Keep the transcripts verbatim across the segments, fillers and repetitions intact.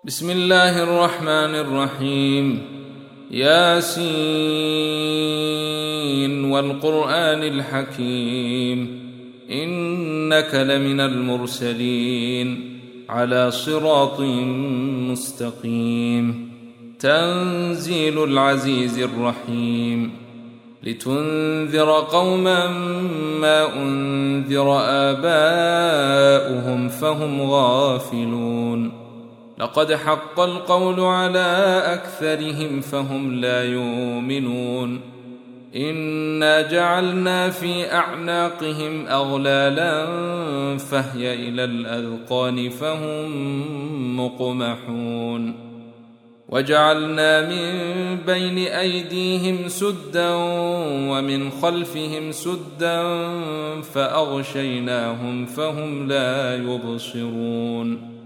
بسم الله الرحمن الرحيم. ياسين والقرآن الحكيم إنك لمن المرسلين على صراط مستقيم. تنزيل العزيز الرحيم لتنذر قوما ما أنذر آباؤهم فهم غافلون. لقد حق القول على أكثرهم فهم لا يؤمنون. إنا جعلنا في أعناقهم أغلالا فهي إلى الأذقان فهم مقمحون. وجعلنا من بين أيديهم سدا ومن خلفهم سدا فأغشيناهم فهم لا يبصرون.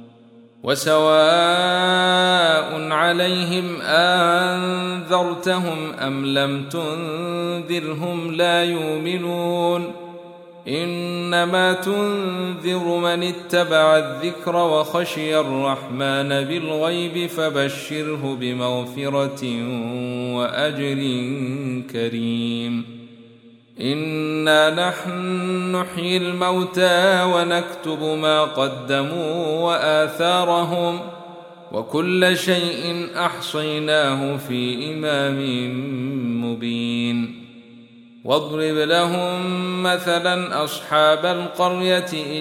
وسواء عليهم أنذرتهم أم لم تنذرهم لا يؤمنون. إنما تنذر من اتبع الذكر وخشي الرحمن بالغيب فبشره بمغفرة وأجر كريم. إنا نحن نحيي الموتى ونكتب ما قدموا وآثارهم وكل شيء أحصيناه في إمام مبين. واضرب لهم مثلا أصحاب القرية إذ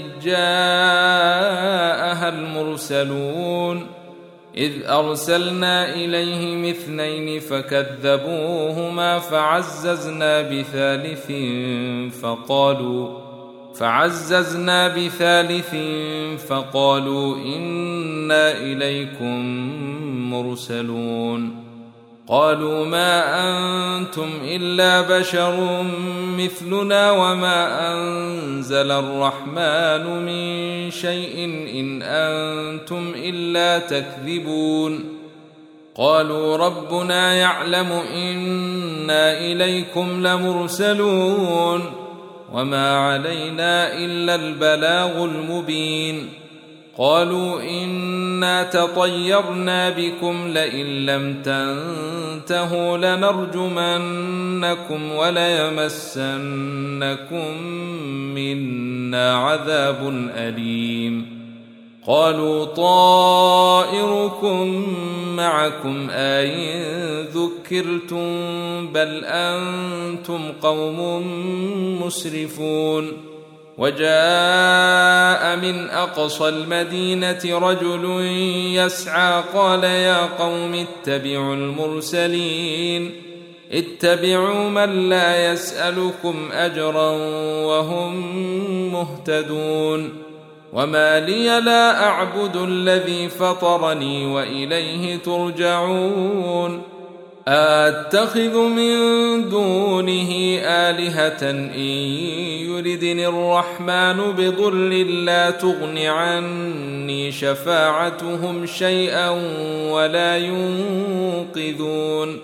جاءها المرسلون إذ أرسلنا إليهم اثنين فكذبوهما فعززنا بثالث فقالوا فعززنا بثالث فقالوا إنا إليكم مرسلون. قالوا ما أنتم إلا بشر مثلنا وما أنزل الرحمن من شيء إن أنتم إلا تكذبون. قالوا ربنا يعلم إنا إليكم لمرسلون وما علينا إلا البلاغ المبين. قالوا إنا تطيرنا بكم لئن لم تنتهوا لنرجمنكم وليمسنكم منا عذاب أليم. قالوا طائركم معكم أئن ذكرتم بل أنتم قوم مسرفون. وجاء من أقصى المدينة رجل يسعى قال يا قوم اتبعوا المرسلين اتبعوا من لا يسألكم أجرا وهم مهتدون. وما لي لا أعبد الذي فطرني وإليه ترجعون. أتخذ من دونه آلهة إن يردني الرحمن بضر لا تغن عني شفاعتهم شيئا ولا ينقذون.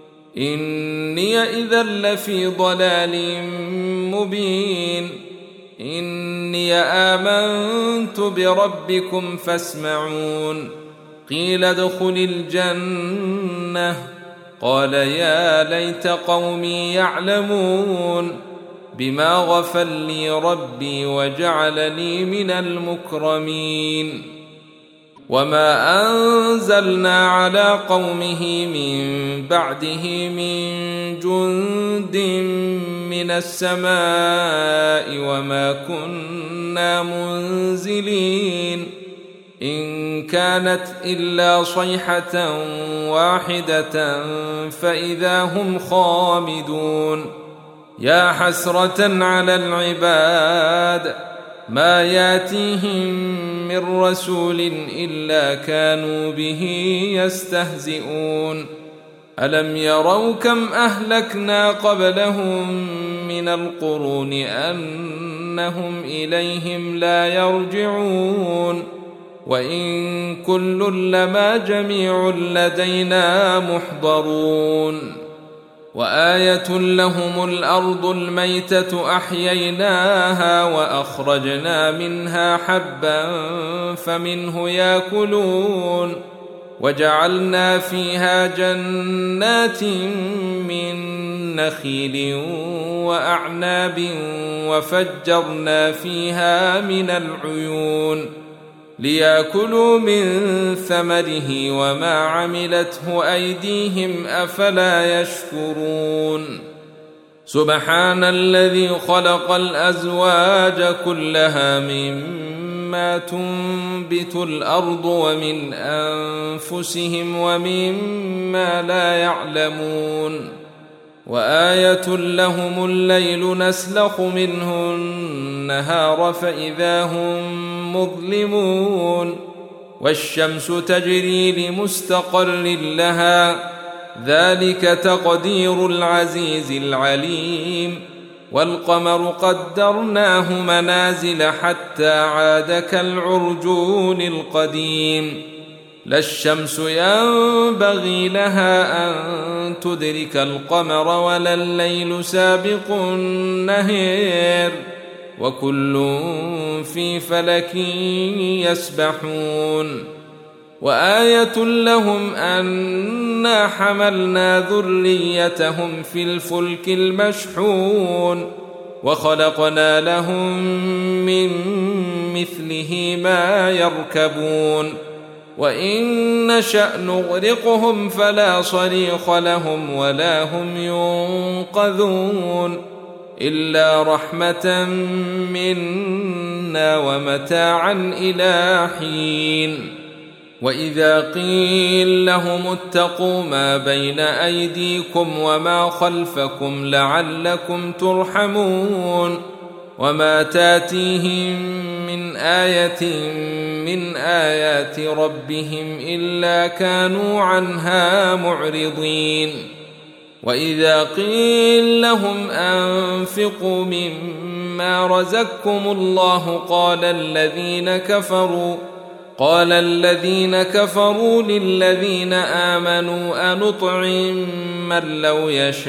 إني إذا لفي ضلال مبين. إني آمنت بربكم فاسمعون. قيل ادخل الجنة قال يا ليت قومي يعلمون بما غفر لي ربي وجعلني من المكرمين. وما أنزلنا على قومه من بعده من جند من السماء وما كنا منزلين. إن كانت إلا صيحة واحدة فإذا هم خامدون. يا حسرة على العباد ما ياتيهم من رسول إلا كانوا به يستهزئون. ألم يروا كم أهلكنا قبلهم من القرون أنهم إليهم لا يرجعون. وإن كل لما جميع لدينا محضرون. وآية لهم الأرض الميتة أحييناها وأخرجنا منها حبا فمنه يأكلون وجعلنا فيها جنات من نخيل وأعناب وفجرنا فيها من العيون ليأكلوا من ثمره وما عملته أيديهم أفلا يشكرون سبحان الذي خلق الأزواج كلها مما تنبت الأرض ومن أنفسهم ومما لا يعلمون وآية لهم الليل نسلخ منه النهار فإذا هم مظلمون والشمس تجري لمستقر لها ذلك تقدير العزيز العليم والقمر قدرناه منازل حتى عاد كالعرجون القديم لا الشمس ينبغي لها أن تدرك القمر ولا الليل سابق النهار وكل في فلك يسبحون وآية لهم أنا حملنا ذريتهم في الفلك المشحون وخلقنا لهم من مثله ما يركبون وإن نشأ نغرقهم فلا صريخ لهم ولا هم ينقذون إلا رحمة منا ومتاعا إلى حين وإذا قيل لهم اتقوا ما بين أيديكم وما خلفكم لعلكم ترحمون وما تاتيهم من آية من آيات ربهم إلا كانوا عنها معرضين وإذا قيل لهم أنفقوا مما رزقكم الله قال الذين كفروا قال الذين كفروا للذين آمنوا أنطعم من لو يشاء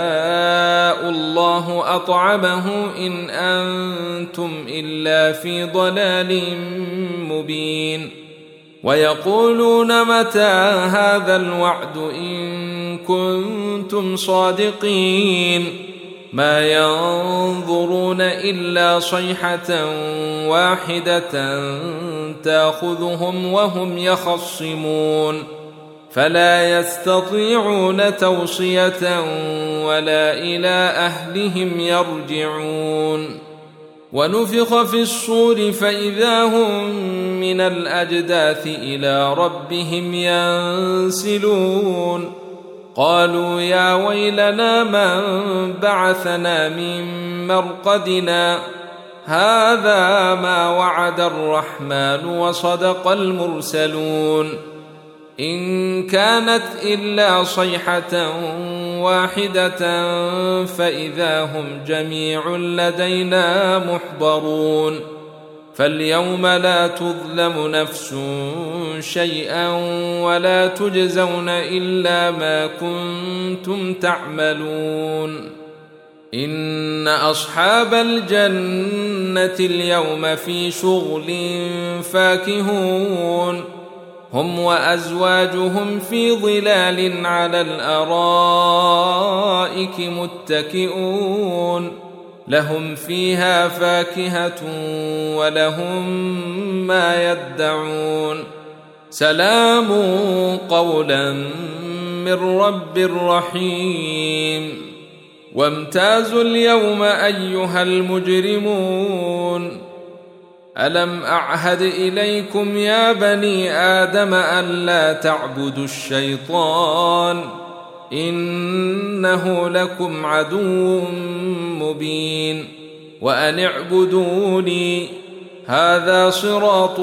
الله أطعمه إن أنتم إلا في ضلال مبين ويقولون متى هذا الوعد إن كنتم صادقين ما ينظرون إلا صيحة واحدة تأخذهم وهم يخصمون فلا يستطيعون توصية ولا إلى أهلهم يرجعون ونفخ في الصور فإذا هم من الأجداث إلى ربهم ينسلون قالوا يا ويلنا من بعثنا من مرقدنا هذا ما وعد الرحمن وصدق المرسلون إن كانت إلا صيحة واحدة فإذا هم جميع لدينا محضرون فاليوم لا تظلم نفس شيئا ولا تجزون إلا ما كنتم تعملون إن أصحاب الجنة اليوم في شغل فاكهون هم وأزواجهم في ظلال على الأرائك متكئون لهم فيها فاكهة ولهم ما يدعون سلام قولا من رب رحيم وامتازوا اليوم أيها المجرمون ألم أعهد إليكم يا بني آدم ألا تعبدوا الشيطان إنه لكم عدو مبين وأن اعبدوني هذا صراط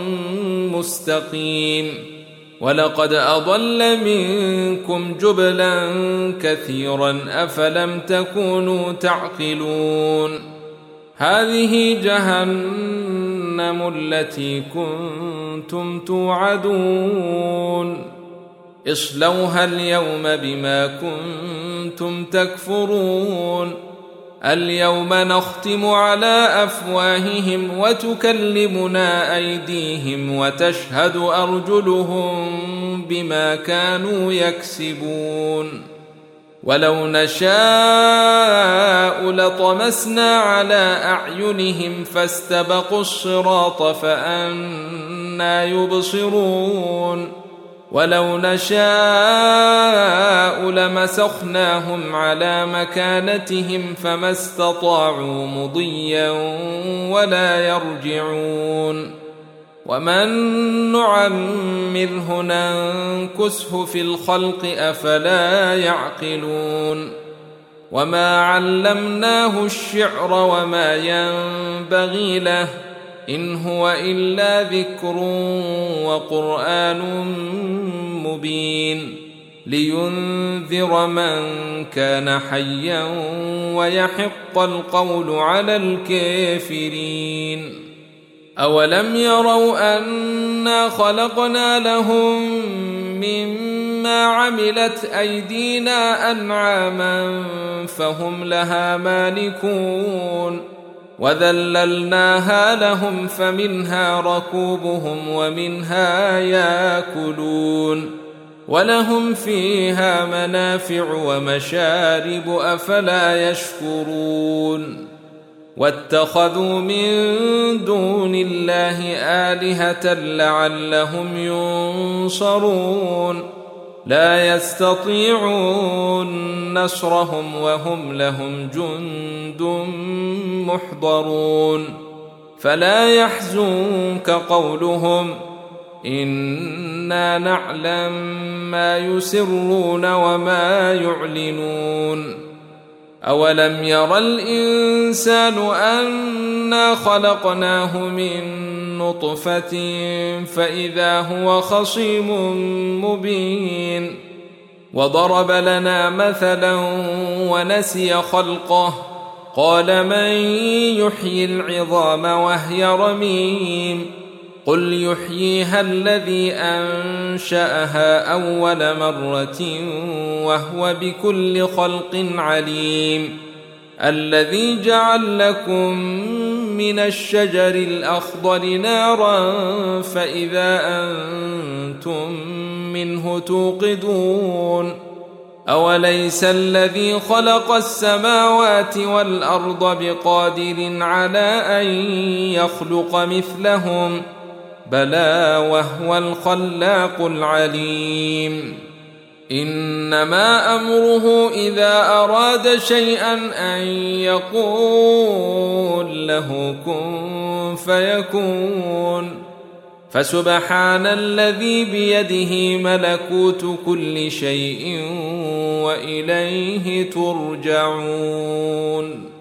مستقيم ولقد أضل منكم جبلا كثيرا أفلم تكونوا تعقلون هذه جهنم التي كنتم توعدون اصلوها اليوم بما كنتم تكفرون اليوم نختم على أفواههم وتكلمنا أيديهم وتشهد أرجلهم بما كانوا يكسبون ولو نشاء لطمسنا على أعينهم فاستبقوا الصراط فأنى يبصرون ولو نشاء لمسخناهم على مكانتهم فما استطاعوا مضيا ولا يرجعون ومن نعمره ننكسه في الخلق أفلا يعقلون وما علمناه الشعر وما ينبغي له إن هو إلا ذكر وقرآن مبين لينذر من كان حيا ويحق القول على الكافرين أولم يروا أنا خلقنا لهم مما عملت أيدينا أنعاما فهم لها مالكون وذللناها لهم فمنها ركوبهم ومنها ياكلون ولهم فيها منافع ومشارب أفلا يشكرون واتخذوا من دون الله آلهة لعلهم ينصرون لا يستطيعون نصرهم وهم لهم جند محضرون فلا يحزنك قولهم إنا نعلم ما يسرون وما يعلنون أولم ير الإنسان أنا خلقناه من نطفة فإذا هو خصيم مبين وضرب لنا مثلا ونسي خلقه قال من يحيي العظام وهي رميم قل يحييها الذي أنشأها أول مرة وهو بكل خلق عليم الذي جعل لكم من الشجر الأخضر نارا فإذا أنتم منه توقدون أوليس الذي خلق السماوات والأرض بقادر على أن يخلق مثلهم بلى وهو الخلاق العليم إنما أمره إذا أراد شيئا أن يقول له كن فيكون فسبحان الذي بيده ملكوت كل شيء وإليه ترجعون.